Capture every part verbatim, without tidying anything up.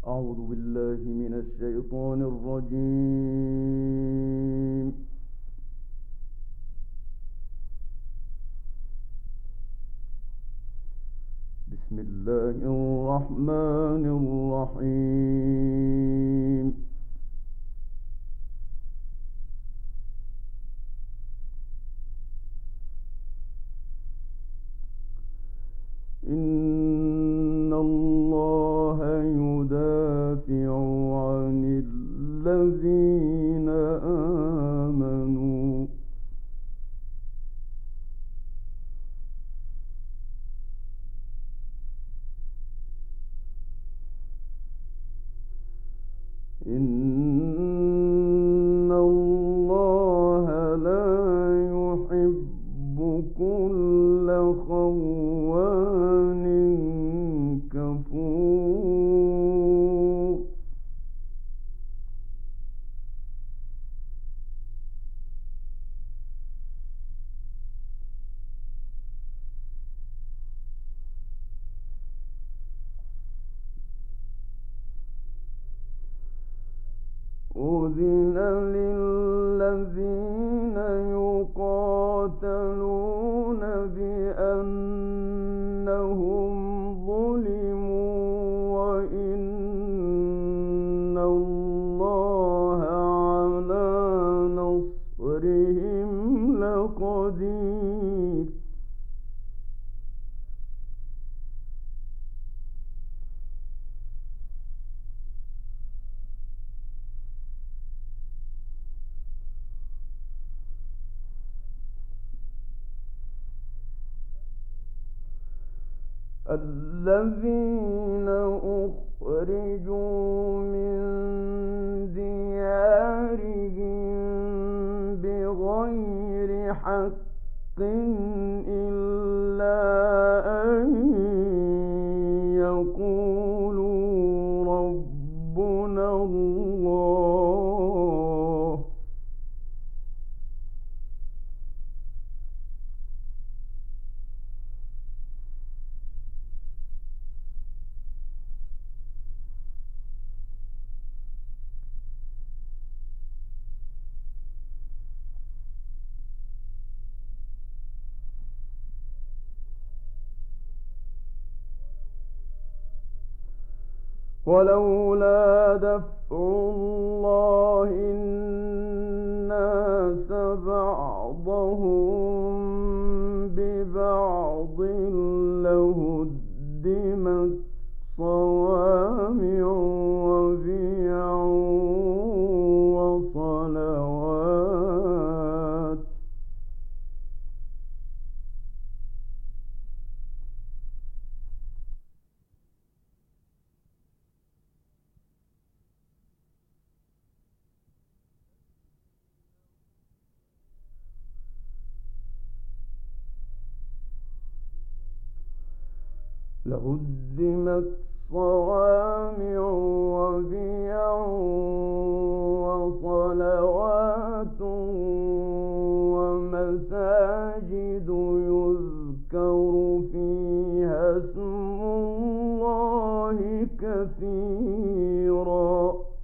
أعوذ بالله من الشيطان الرجيم. بسم الله الرحمن الرحيم. إن الله يدافع عن الذين آمنوا إن الله لا يحب كل خوان كفور. أذن للذين يقاتلون بأنهم ظلموا وإن الله على نصرهم لقدير. الذين أخرجوا من ديارهم بغير حق إلا أن يقولوا ربنا الله ولولا دفع الله الناس بعضهم ببعض لهدمت صوامع وبيع وصلوات لهدمت صوامع وبيع وصلوات ومساجد يذكر فيها اسم الله كثيرا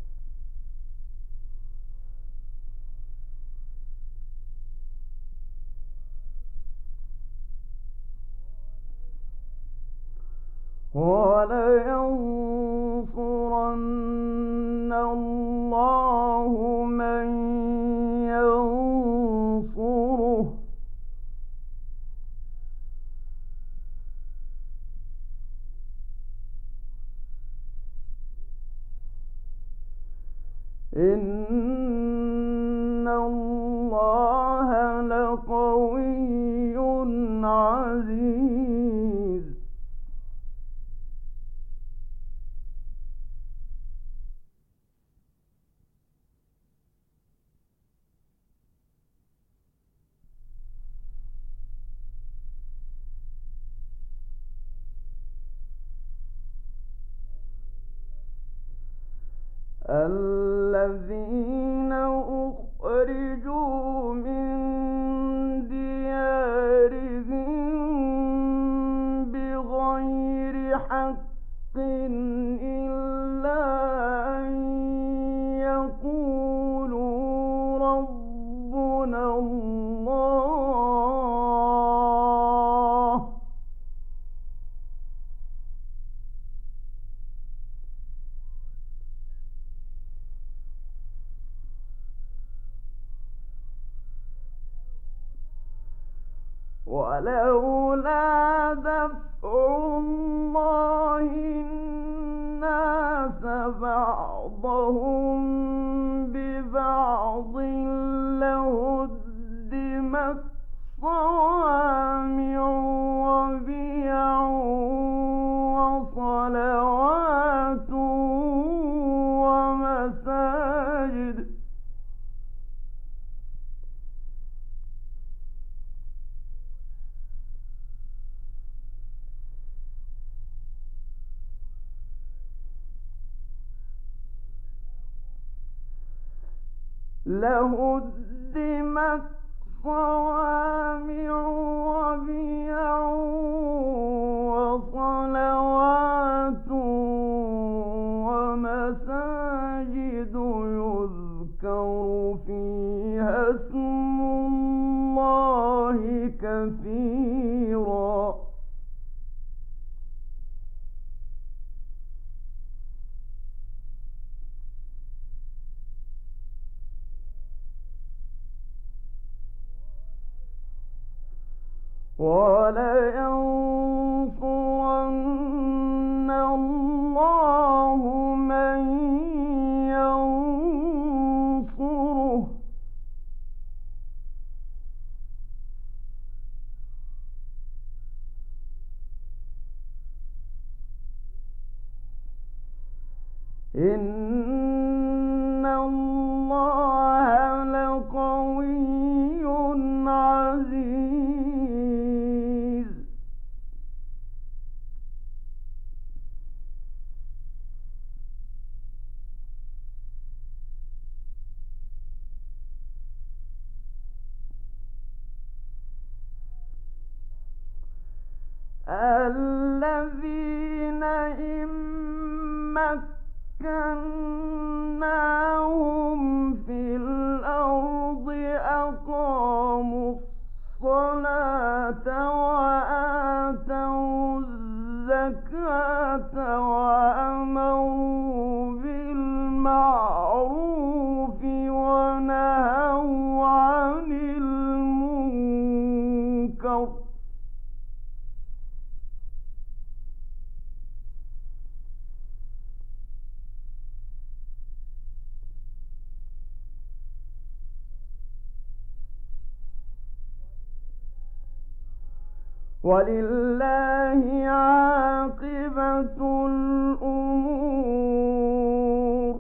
وَلَيَنصُرَنَّ اللَّهُ مَن يَنصُرُهُ إِنَّ اللَّهَ لَقَوِيٌّ عَزِيزٌ. الذين أخرجوا من ديارهم بغير حق إلا أن يقولوا ربنا الله ولولا دفع الله الناس بعضهم ببعض لهدمت صوامع وبيع وصلوات ومساجد لهدمت صوامع وبيع وصلوات ومساجد يذكر فيها اسم الله كثيرا وَلَيَنصُرَنَّ اللَّهُ مَن يَنصُرُهُ إِنَّ اللَّهَ لَقَوِيٌّ عَزِيزٌ الَّذِينَ إِن مَّكَّنَّاهُمْ فِي الْأَرْضِ أَقَامُوا الصَّلَاةَ وَآتَوُا الزَّكَاةَ وَأَمَرُوا بِالْمَعْرُوفِ وَنَهَوْا عَنِ الْمُنكَرِ وَلِلَّهِ عَاقِبَةُ الْأُمُورِ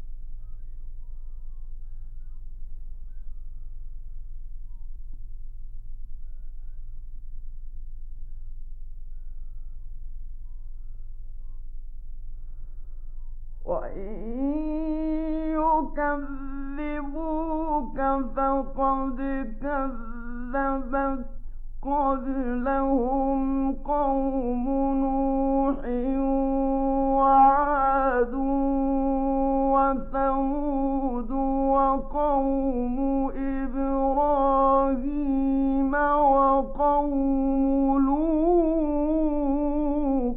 وَإِن يُكَذِّبُوكَ فَقَدْ كَذَّبَتْ قَبْلَهُمْ قَوْمُ نُوحٍ وَعَادٌ وَثَمُودُ وَقَوْمُ إِبْرَاهِيمَ وَقَوْمُ لُوطٍ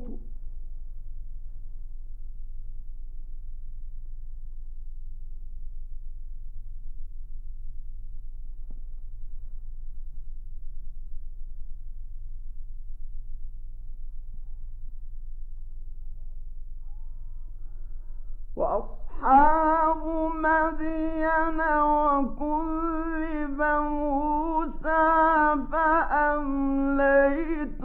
وَأَصْحَابُ مَدْيَنَ وَكُذِّبَ مُوسَىٰ فَأَمْلَيْتُ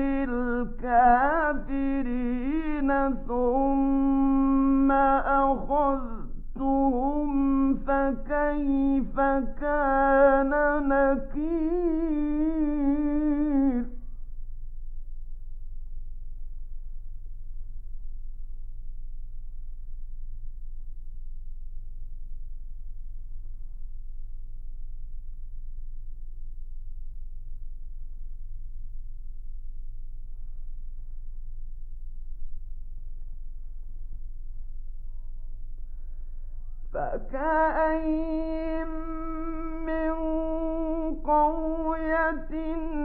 لِلْكَافِرِينَ ثُمَّ أَخَذْتُهُمْ فَكَيْفَ كَانَ نَكِيرِ فكأين من قرية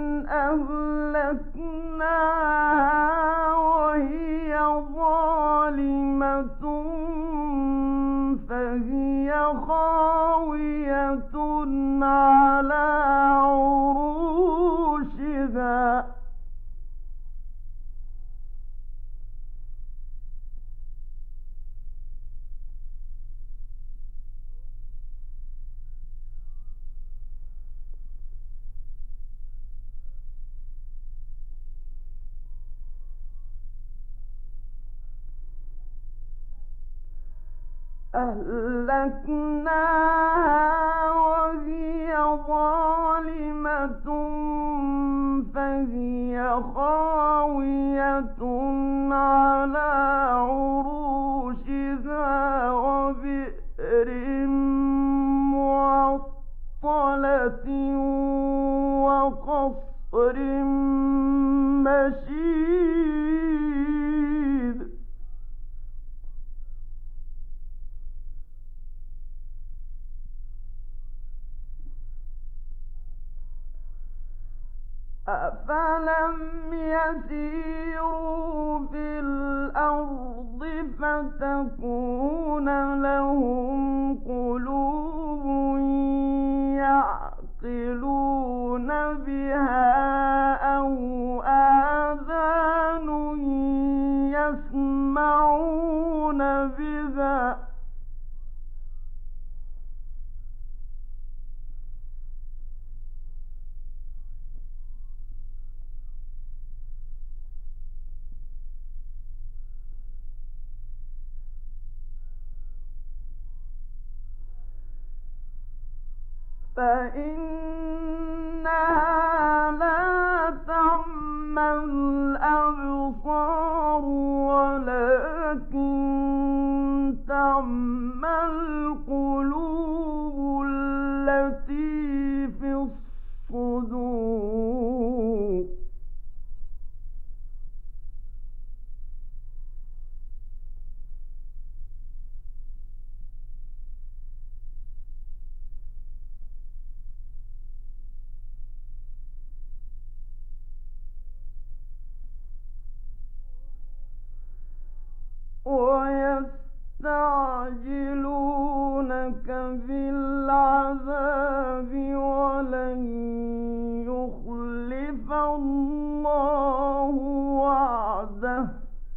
أهلكناها وهي ظالمة فهي خاوية على عروشها أهلكناها وهي ظالمة فهي خاوية على عروشها وبئر معطلة وقصر مشيد أفلم يسيروا في الأرض فتكون لهم قلوب يعقلون بها أو آذان يسمعون بها فإنها لا تعمى الأبصار ولكن تعمى القلوب التي في الصدور ويستعجلونك بالعذاب ولن يخلف الله وعده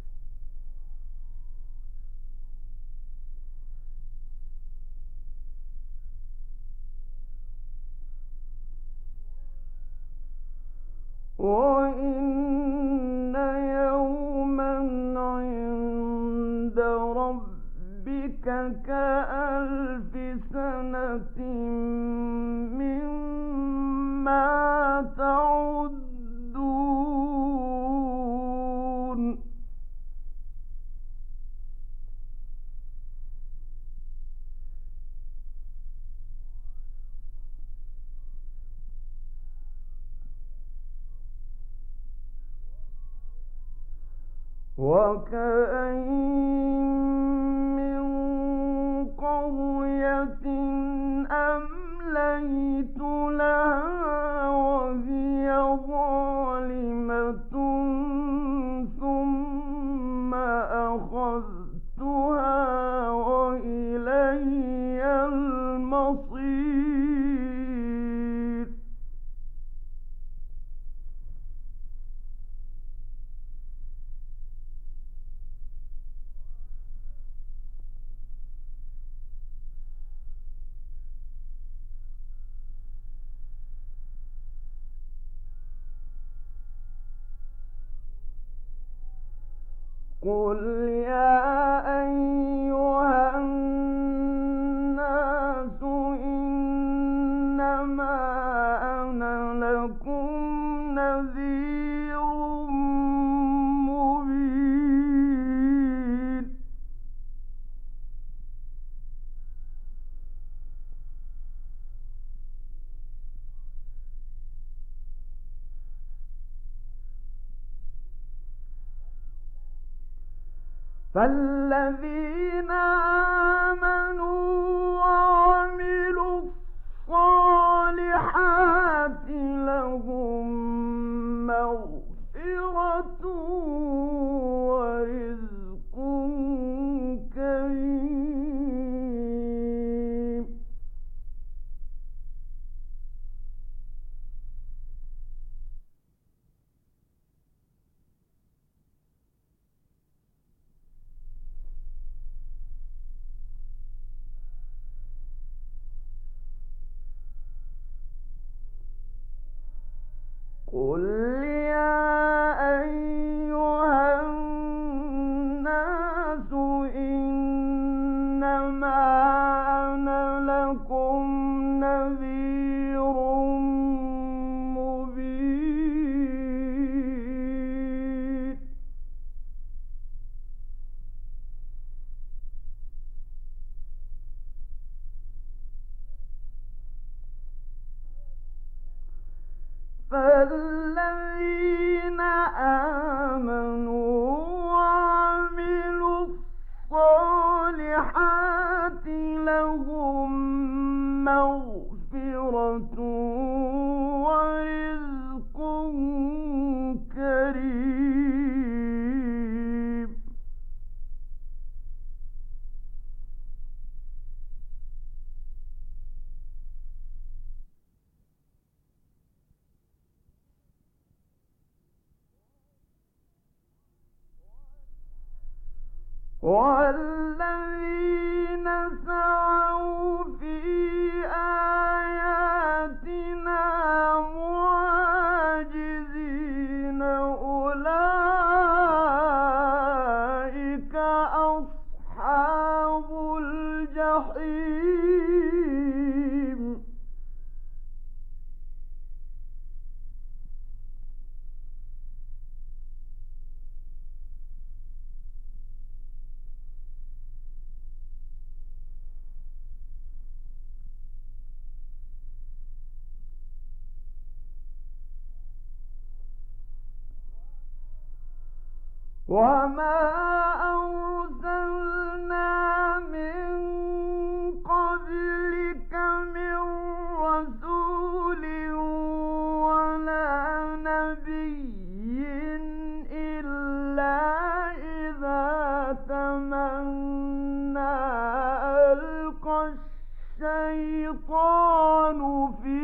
وإن يوما عند ربك كألف سنة مما تعدون وكأين من قرية أمليت لها وهي ظالمة ثم أخذتها وإلي المصير قل يا أيها الناس إنما أنا لكم نذير مبين فالذين آمنوا قل يا أيها الناس إنما أنا لكم نذير مبين فالذين آمنوا وعملوا الصالحات لهم مغفرة ورزق كريم والذين سعوا في آياتنا معاجزين أولئك أصحاب الجحيم وما أرسلنا من قبلك من رسول ولا نبي إلا إذا تمنى ألقى الشيطان في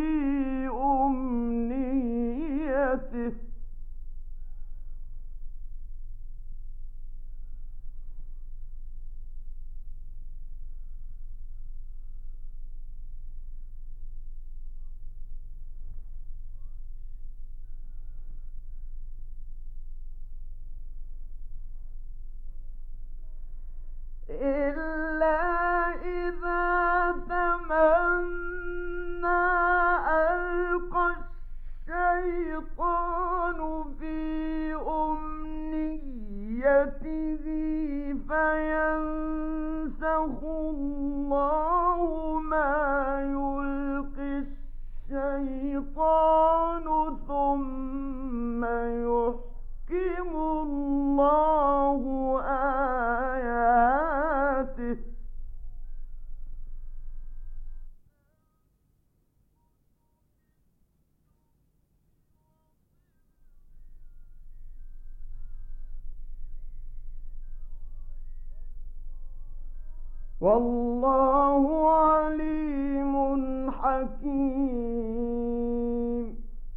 أمنيته إلا إذا تمنى ألقى الشيطان في أمنيته فينسخ الله ما يلقي الشيطان ثم يحكم الله آياته والله عليم حكيم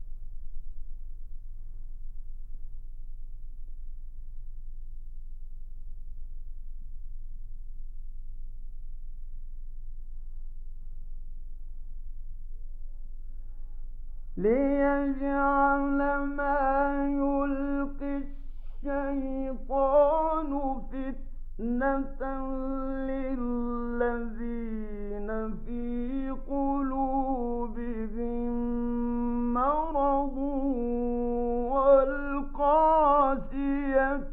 ليجعل ما يلقي الشيطان فتنة للذين في قلوبهم مرض والقاسية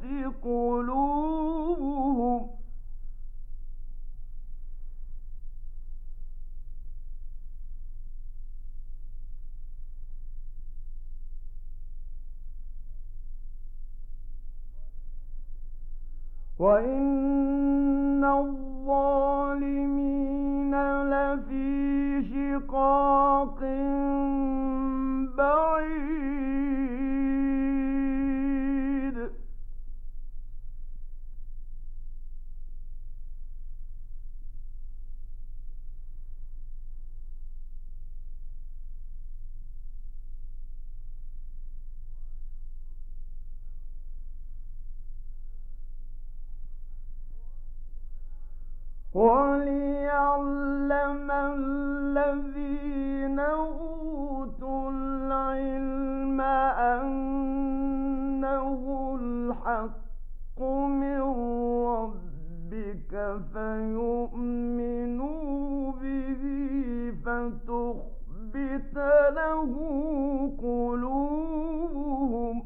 قلوبهم وإن الظالمين لفي شقاق بعيد وليعلم الذين أوتوا العلم فيؤمنوا به فتخبت له قلوبهم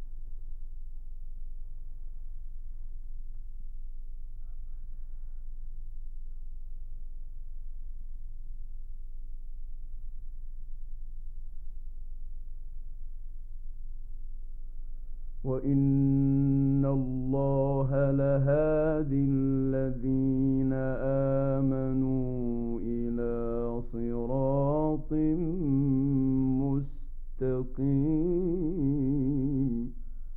وإن الله لهادي الذين آمنوا إلى صراط مستقيم.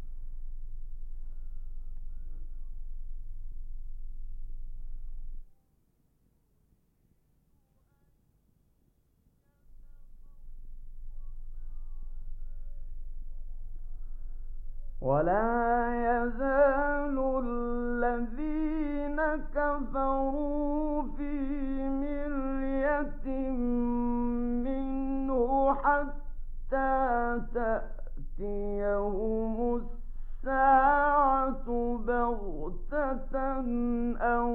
ولا يزال الذين كفروا في مرية منه حتى تأتيهم الساعة بغتة أو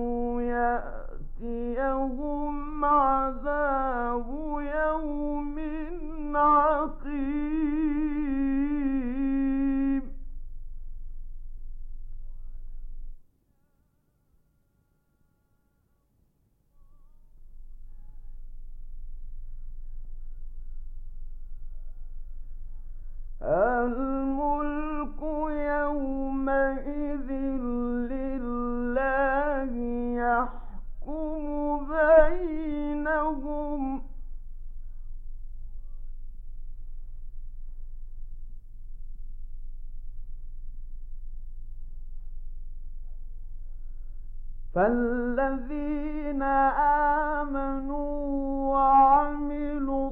يأتيهم عذاب يوم عقيم. الملك يومئذ لله يحكم بينهم فالذين آمنوا وعملوا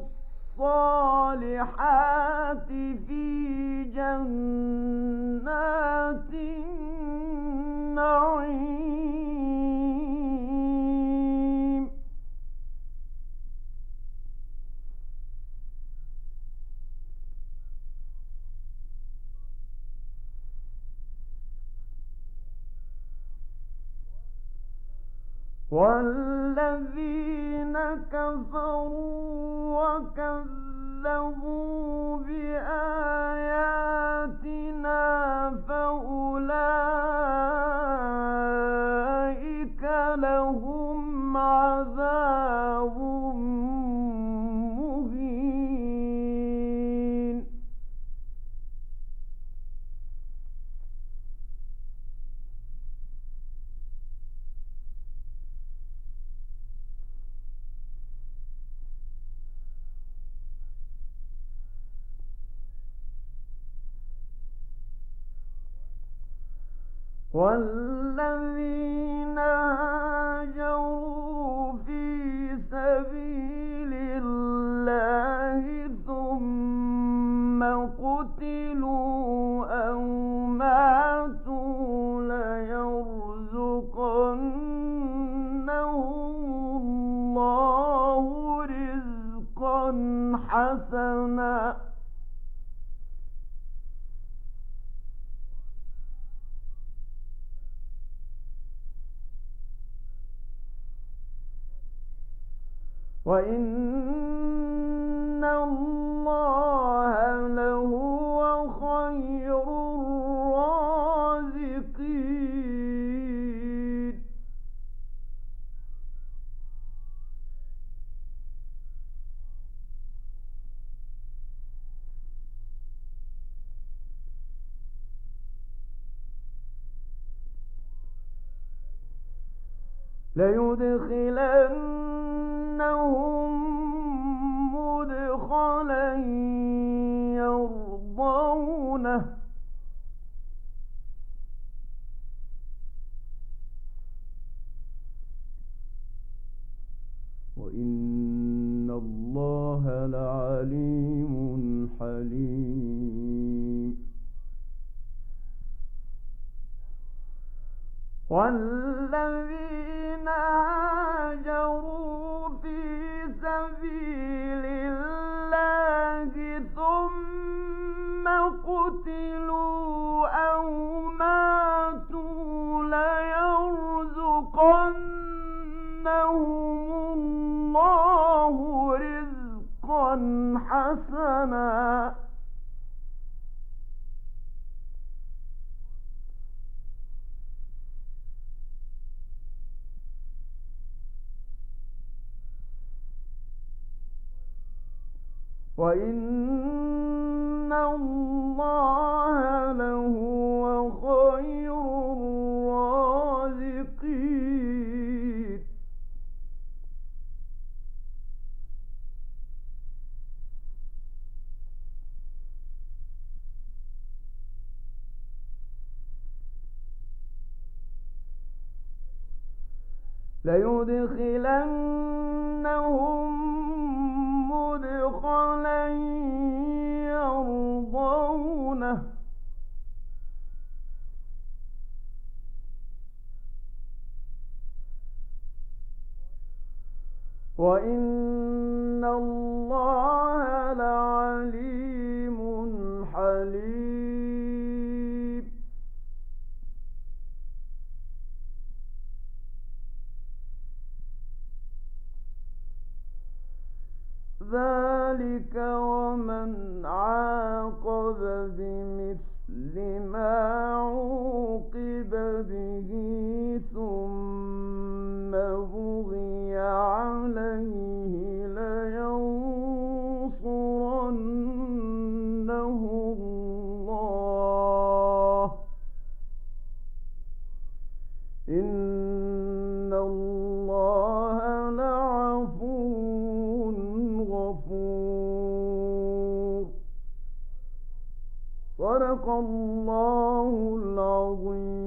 الصالحات في جنات النعيم. والذين كفروا وكذبوا بآياتنا فأولئك لهم عذاب مهين. والذين هاجروا في سبيل الله ثم قتلوا أو ماتوا ليرزقنهم الله رزقا حسنا وإن الله لهو خير الرازقين. ليدخلنهم مدخلا يرضونه وإن الله لعليم حليم. والذين هاجروا في سبيل الله ثم قتلوا أو ماتوا ليرزقنهم وَإِنَّ اللَّهَ لَهُوَ خَيْرُ الرَّازِقِينَ لَيُدْخِلَنَّهُم مُّدْخَلًا يَرْضَوْنَهُ وَإِنَّ اللَّهَ لَعَلِيمٌ حَلِيمٌ ذَلِكَ وَمَنْ عَاقَبَ بِمِثْلِ مَا عُوقِبَ بِهِ ثُمَّ بُغِيَ عَلَيْهِ لَيَنصُرَنَّهُ اللَّهُ إِنَّ اللَّهَ لَعَفُوٌّ غَفُورٌ صدق الله العظيم.